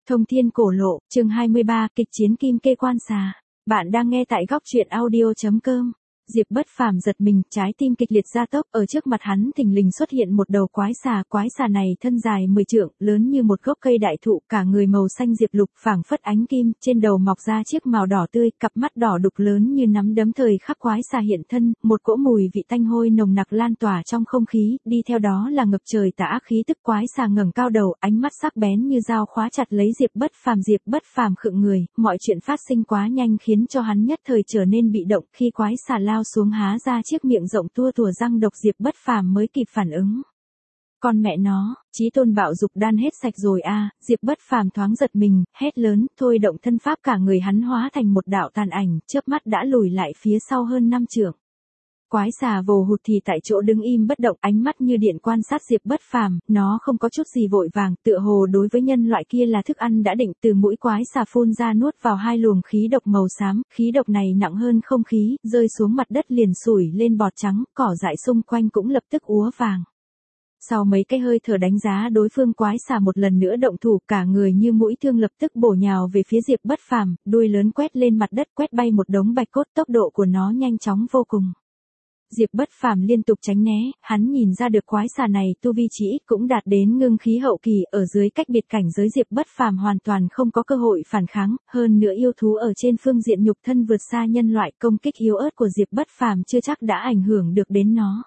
Thông thiên cổ lộ, chương 23, kịch chiến kim kê quan xà. Bạn đang nghe tại góc truyện audio.com. Diệp Bất Phàm giật mình, trái tim kịch liệt gia tốc, ở trước mặt hắn thình lình xuất hiện một đầu quái xà này thân dài 10 trượng, lớn như một gốc cây đại thụ, cả người màu xanh diệp lục, phảng phất ánh kim, trên đầu mọc ra chiếc mào đỏ tươi, cặp mắt đỏ đục lớn như nắm đấm. Thời khắc quái xà hiện thân, một cỗ mùi vị tanh hôi nồng nặc lan tỏa trong không khí, đi theo đó là ngập trời tà ác khí tức. Quái xà ngẩng cao đầu, ánh mắt sắc bén như dao khóa chặt lấy Diệp Bất Phàm khựng người, mọi chuyện phát sinh quá nhanh khiến cho hắn nhất thời trở nên bị động. Khi quái xà lao xuống há ra chiếc miệng rộng tua tủa răng độc, Diệp Bất Phàm mới kịp phản ứng. Con mẹ nó, chí tôn bạo dục đan hết sạch rồi a! Diệp Bất Phàm thoáng giật mình, hét lớn, thôi động thân pháp, cả người hắn hóa thành một đạo tàn ảnh, chớp mắt đã lùi lại phía sau hơn 5 trượng. Quái xà vồ hụt thì tại chỗ đứng im bất động, ánh mắt như điện quan sát Diệp Bất Phàm, nó không có chút gì vội vàng, tựa hồ đối với nhân loại kia là thức ăn đã định. Từ mũi quái xà phun ra nuốt vào 2 luồng khí độc màu xám, khí độc này nặng hơn không khí, rơi xuống mặt đất liền sủi lên bọt trắng, cỏ dại xung quanh cũng lập tức úa vàng. Sau mấy cái hơi thở đánh giá đối phương, quái xà một lần nữa động thủ, cả người như mũi thương lập tức bổ nhào về phía Diệp Bất Phàm, đuôi lớn quét lên mặt đất, quét bay một đống bạch cốt, tốc độ của nó nhanh chóng vô cùng. Diệp Bất Phàm liên tục tránh né, hắn nhìn ra được quái xà này tu vi chỉ ít cũng đạt đến ngưng khí hậu kỳ, ở dưới cách biệt cảnh giới Diệp Bất Phàm hoàn toàn không có cơ hội phản kháng, hơn nữa yêu thú ở trên phương diện nhục thân vượt xa nhân loại, công kích yếu ớt của Diệp Bất Phàm chưa chắc đã ảnh hưởng được đến nó.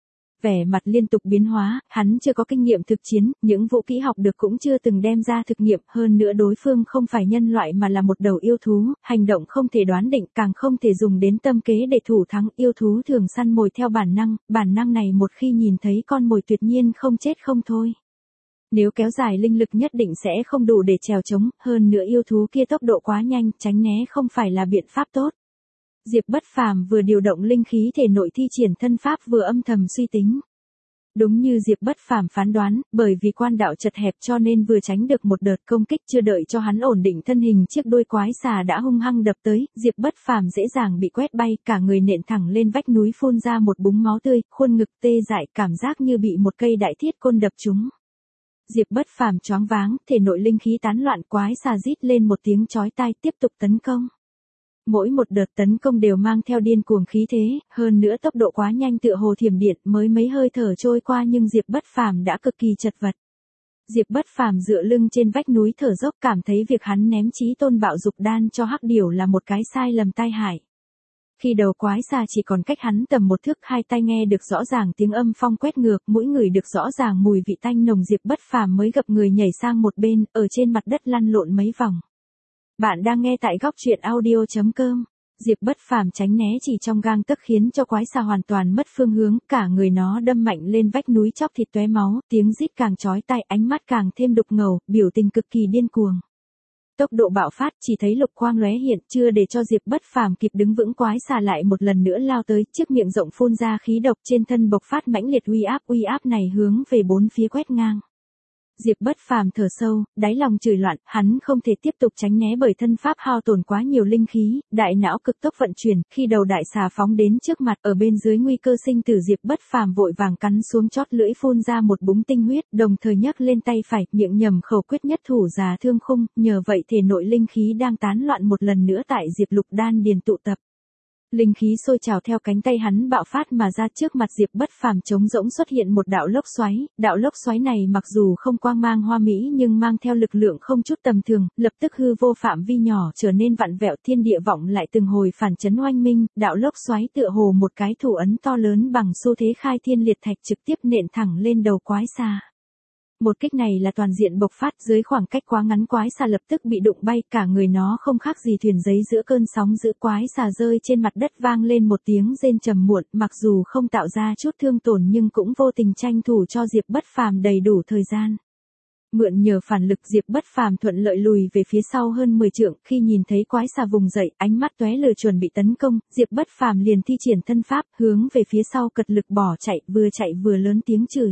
Vẻ mặt liên tục biến hóa, hắn chưa có kinh nghiệm thực chiến, những vũ kỹ học được cũng chưa từng đem ra thực nghiệm, hơn nữa đối phương không phải nhân loại mà là một đầu yêu thú, hành động không thể đoán định, càng không thể dùng đến tâm kế để thủ thắng. Yêu thú thường săn mồi theo bản năng này một khi nhìn thấy con mồi tuyệt nhiên không chết không thôi. Nếu kéo dài linh lực nhất định sẽ không đủ để trèo chống, hơn nữa yêu thú kia tốc độ quá nhanh, tránh né không phải là biện pháp tốt. Diệp Bất Phàm vừa điều động linh khí thể nội thi triển thân pháp, vừa âm thầm suy tính. Đúng như Diệp Bất Phàm phán đoán, bởi vì quan đạo chật hẹp cho nên vừa tránh được một đợt công kích, chưa đợi cho hắn ổn định thân hình, chiếc đuôi quái xà đã hung hăng đập tới, Diệp Bất Phàm dễ dàng bị quét bay, cả người nện thẳng lên vách núi, phun ra một búng máu tươi, khuôn ngực tê dại, cảm giác như bị một cây đại thiết côn đập trúng. Diệp Bất Phàm choáng váng, thể nội linh khí tán loạn, quái xà rít lên một tiếng chói tai, tiếp tục tấn công. Mỗi một đợt tấn công đều mang theo điên cuồng khí thế, hơn nữa tốc độ quá nhanh tựa hồ thiểm điện, mới mấy hơi thở trôi qua nhưng Diệp Bất Phàm đã cực kỳ chật vật. Diệp Bất Phàm dựa lưng trên vách núi thở dốc, cảm thấy việc hắn ném chí tôn bạo dục đan cho hắc điểu là một cái sai lầm tai hại. Khi đầu quái xà chỉ còn cách hắn tầm 1 thước, hai tai nghe được rõ ràng tiếng âm phong quét ngược, mũi ngửi được rõ ràng mùi vị tanh nồng, Diệp Bất Phàm mới gập người nhảy sang một bên, ở trên mặt đất lăn lộn mấy vòng. Bạn đang nghe tại góc truyện audio.com. Diệp Bất Phàm tránh né chỉ trong gang tấc khiến cho quái xà hoàn toàn mất phương hướng, cả người nó đâm mạnh lên vách núi, chóc thịt tóe máu, tiếng rít càng chói tai, ánh mắt càng thêm đục ngầu, biểu tình cực kỳ điên cuồng. Tốc độ bạo phát, chỉ thấy lục quang lóe hiện, chưa để cho Diệp Bất Phàm kịp đứng vững, quái xà lại một lần nữa lao tới, chiếc miệng rộng phun ra khí độc, trên thân bộc phát mãnh liệt uy áp này hướng về 4 phía quét ngang. Diệp Bất Phàm thở sâu, đáy lòng chửi loạn, hắn không thể tiếp tục tránh né bởi thân pháp hao tổn quá nhiều linh khí, đại não cực tốc vận chuyển, khi đầu đại xà phóng đến trước mặt, ở bên dưới nguy cơ sinh tử, Diệp Bất Phàm vội vàng cắn xuống chót lưỡi, phun ra một búng tinh huyết, đồng thời nhấc lên tay phải, miệng nhầm khẩu quyết nhất thủ già thương khung, nhờ vậy thể nội linh khí đang tán loạn một lần nữa tại Diệp Lục đan điền tụ tập. Linh khí sôi trào theo cánh tay hắn bạo phát mà ra, trước mặt Diệp Bất Phàm trống rỗng xuất hiện một đạo lốc xoáy này mặc dù không quang mang hoa mỹ nhưng mang theo lực lượng không chút tầm thường, lập tức hư vô phạm vi nhỏ trở nên vặn vẹo, thiên địa vọng lại từng hồi phản chấn oanh minh, đạo lốc xoáy tựa hồ một cái thủ ấn to lớn bằng xu thế khai thiên liệt thạch, trực tiếp nện thẳng lên đầu quái xà. Một kích này là toàn diện bộc phát, dưới khoảng cách quá ngắn quái xà lập tức bị đụng bay, cả người nó không khác gì thuyền giấy giữa cơn sóng dữ, quái xà rơi trên mặt đất vang lên một tiếng rên trầm muộn, mặc dù không tạo ra chút thương tổn nhưng cũng vô tình tranh thủ cho Diệp Bất Phàm đầy đủ thời gian. Mượn nhờ phản lực, Diệp Bất Phàm thuận lợi lùi về phía sau hơn 10 trượng, khi nhìn thấy quái xà vùng dậy, ánh mắt tóe lửa chuẩn bị tấn công, Diệp Bất Phàm liền thi triển thân pháp, hướng về phía sau cật lực bỏ chạy vừa lớn tiếng chửi.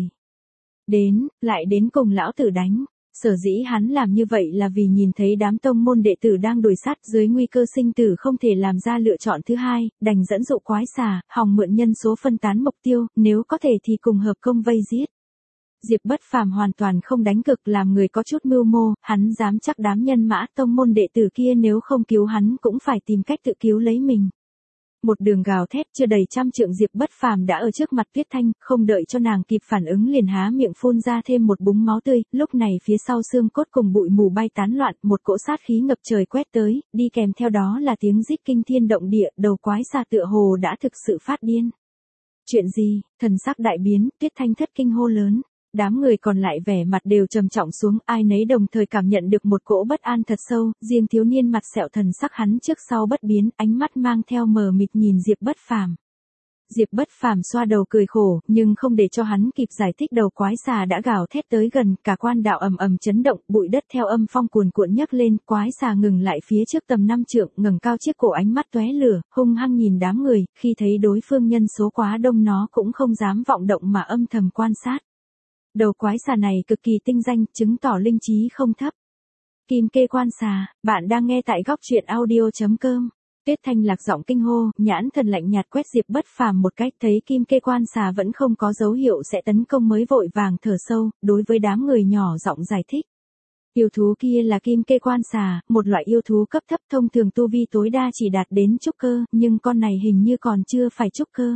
Lại đến cùng lão tử đánh. Sở dĩ hắn làm như vậy là vì nhìn thấy đám tông môn đệ tử đang đuổi sát, dưới nguy cơ sinh tử không thể làm ra lựa chọn thứ hai, đành dẫn dụ quái xà, hòng mượn nhân số phân tán mục tiêu, nếu có thể thì cùng hợp công vây giết. Diệp Bất Phàm hoàn toàn không đánh cực, làm người có chút mưu mô, hắn dám chắc đám nhân mã tông môn đệ tử kia nếu không cứu hắn cũng phải tìm cách tự cứu lấy mình. Một đường gào thét chưa đầy trăm trượng, Diệp Bất Phàm đã ở trước mặt Tuyết Thanh, không đợi cho nàng kịp phản ứng liền há miệng phun ra thêm một búng máu tươi, lúc này phía sau xương cốt cùng bụi mù bay tán loạn, một cỗ sát khí ngập trời quét tới, đi kèm theo đó là tiếng rít kinh thiên động địa, đầu quái xà tựa hồ đã thực sự phát điên. Chuyện gì? Thần sắc đại biến, Tuyết Thanh thất kinh hô lớn. Đám người còn lại vẻ mặt đều trầm trọng xuống, ai nấy đồng thời cảm nhận được một cỗ bất an thật sâu, riêng thiếu niên mặt sẹo thần sắc hắn trước sau bất biến, ánh mắt mang theo mờ mịt nhìn Diệp Bất Phàm. Diệp Bất Phàm xoa đầu cười khổ, nhưng không để cho hắn kịp giải thích, đầu quái xà đã gào thét tới gần, cả quan đạo ầm ầm chấn động, bụi đất theo âm phong cuồn cuộn nhấc lên, quái xà ngừng lại phía trước tầm 5 trượng, ngẩng cao chiếc cổ, ánh mắt tóe lửa, hung hăng nhìn đám người, khi thấy đối phương nhân số quá đông nó cũng không dám vọng động mà âm thầm quan sát. Đầu quái xà này cực kỳ tinh danh, chứng tỏ linh trí không thấp. Kim kê quan xà, bạn đang nghe tại góc truyện audio.com. Tuyết Thanh lạc giọng kinh hô, nhãn thần lạnh nhạt quét Diệp Bất Phàm một cách, thấy kim kê quan xà vẫn không có dấu hiệu sẽ tấn công mới vội vàng thở sâu, đối với đám người nhỏ giọng giải thích. Yêu thú kia là kim kê quan xà, một loại yêu thú cấp thấp, thông thường tu vi tối đa chỉ đạt đến trúc cơ, nhưng con này hình như còn chưa phải trúc cơ.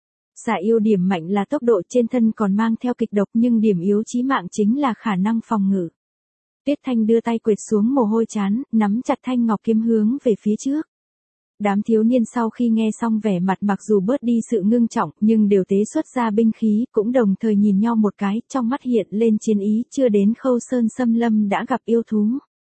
Xà yêu điểm mạnh là tốc độ, trên thân còn mang theo kịch độc, nhưng điểm yếu chí mạng chính là khả năng phòng ngự. Tuyết Thanh đưa tay quệt xuống mồ hôi trán, nắm chặt thanh ngọc kiếm hướng về phía trước. Đám thiếu niên sau khi nghe xong vẻ mặt mặc dù bớt đi sự ngưng trọng, nhưng đều tế xuất ra binh khí, cũng đồng thời nhìn nhau một cái, trong mắt hiện lên chiến ý, chưa đến Khâu Sơn xâm lâm đã gặp yêu thú.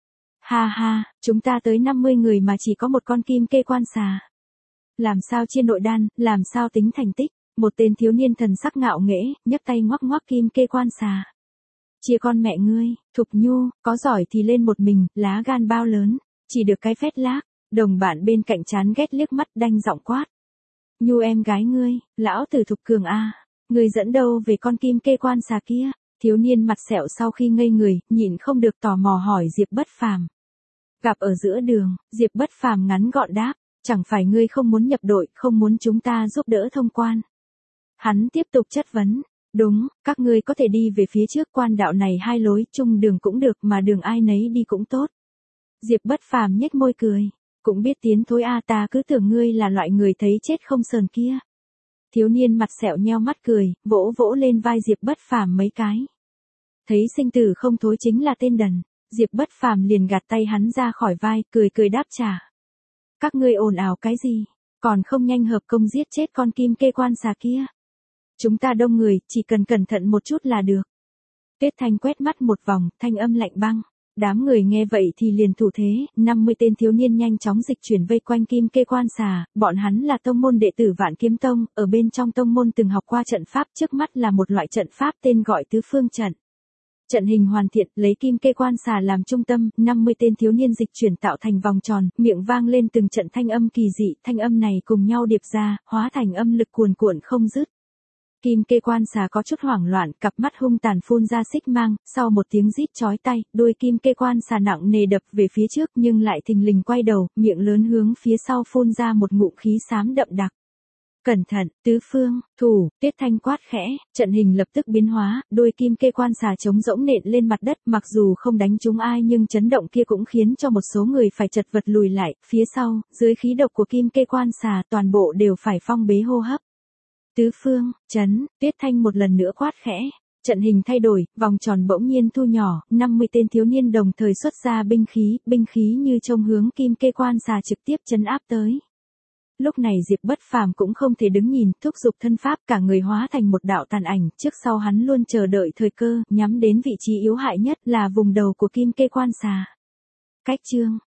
Ha ha, chúng ta tới 50 người mà chỉ có một con kim kê quan xà. Làm sao chia nội đan, làm sao tính thành tích? Một tên thiếu niên thần sắc ngạo nghễ, nhấc tay ngoắc ngoắc kim kê quan xà. Chia con mẹ ngươi, Thục Nhu, có giỏi thì lên một mình, lá gan bao lớn, chỉ được cái phét lác. Đồng bạn bên cạnh chán ghét liếc mắt đanh giọng quát. Nhu em gái ngươi, lão tử Thục Cường a, ngươi dẫn đâu về con kim kê quan xà kia? Thiếu niên mặt sẹo sau khi ngây người, nhịn không được tò mò hỏi Diệp Bất Phàm. Gặp ở giữa đường, Diệp Bất Phàm ngắn gọn đáp, chẳng phải ngươi không muốn nhập đội, không muốn chúng ta giúp đỡ thông quan. Hắn tiếp tục chất vấn, đúng, các ngươi có thể đi về phía trước, quan đạo này hai lối, chung đường cũng được mà đường ai nấy đi cũng tốt. Diệp Bất Phàm nhếch môi cười, cũng biết tiến thối a, ta cứ tưởng ngươi là loại người thấy chết không sờn kia. Thiếu niên mặt sẹo nheo mắt cười, vỗ vỗ lên vai Diệp Bất Phàm mấy cái. Thấy sinh tử không thối chính là tên đần, Diệp Bất Phàm liền gạt tay hắn ra khỏi vai, cười cười đáp trả. Các ngươi ồn ào cái gì, còn không nhanh hợp công giết chết con kim kê quan xà kia. Chúng ta đông người, chỉ cần cẩn thận một chút là được. Tuyết Thanh quét mắt một vòng, thanh âm lạnh băng. Đám người nghe vậy thì liền thủ thế, 50 tên thiếu niên nhanh chóng dịch chuyển vây quanh kim kê quan xà, bọn hắn là tông môn đệ tử Vạn Kiếm Tông, ở bên trong tông môn từng học qua trận pháp, trước mắt là một loại trận pháp tên gọi Tứ Phương Trận. Trận hình hoàn thiện, lấy kim kê quan xà làm trung tâm, 50 tên thiếu niên dịch chuyển tạo thành vòng tròn, miệng vang lên từng trận thanh âm kỳ dị, thanh âm này cùng nhau điệp ra, hóa thành âm lực cuồn cuộn không dứt. Kim kê quan xà có chút hoảng loạn, cặp mắt hung tàn phun ra xích mang, sau một tiếng rít chói tai, đuôi kim kê quan xà nặng nề đập về phía trước nhưng lại thình lình quay đầu, miệng lớn hướng phía sau phun ra một ngụm khí xám đậm đặc. Cẩn thận, tứ phương, thủ, Tuyết Thanh quát khẽ, trận hình lập tức biến hóa, đuôi kim kê quan xà trống rỗng nện lên mặt đất, mặc dù không đánh trúng ai nhưng chấn động kia cũng khiến cho một số người phải chật vật lùi lại, phía sau, dưới khí độc của kim kê quan xà toàn bộ đều phải phong bế hô hấp. Tứ phương, chấn, Tuyết Thanh một lần nữa quát khẽ, trận hình thay đổi, vòng tròn bỗng nhiên thu nhỏ, 50 tên thiếu niên đồng thời xuất ra binh khí như trông hướng kim kê quan xà trực tiếp chấn áp tới. Lúc này Diệp Bất Phàm cũng không thể đứng nhìn, thúc giục thân pháp, cả người hóa thành một đạo tàn ảnh, trước sau hắn luôn chờ đợi thời cơ, nhắm đến vị trí yếu hại nhất là vùng đầu của kim kê quan xà. Cách chương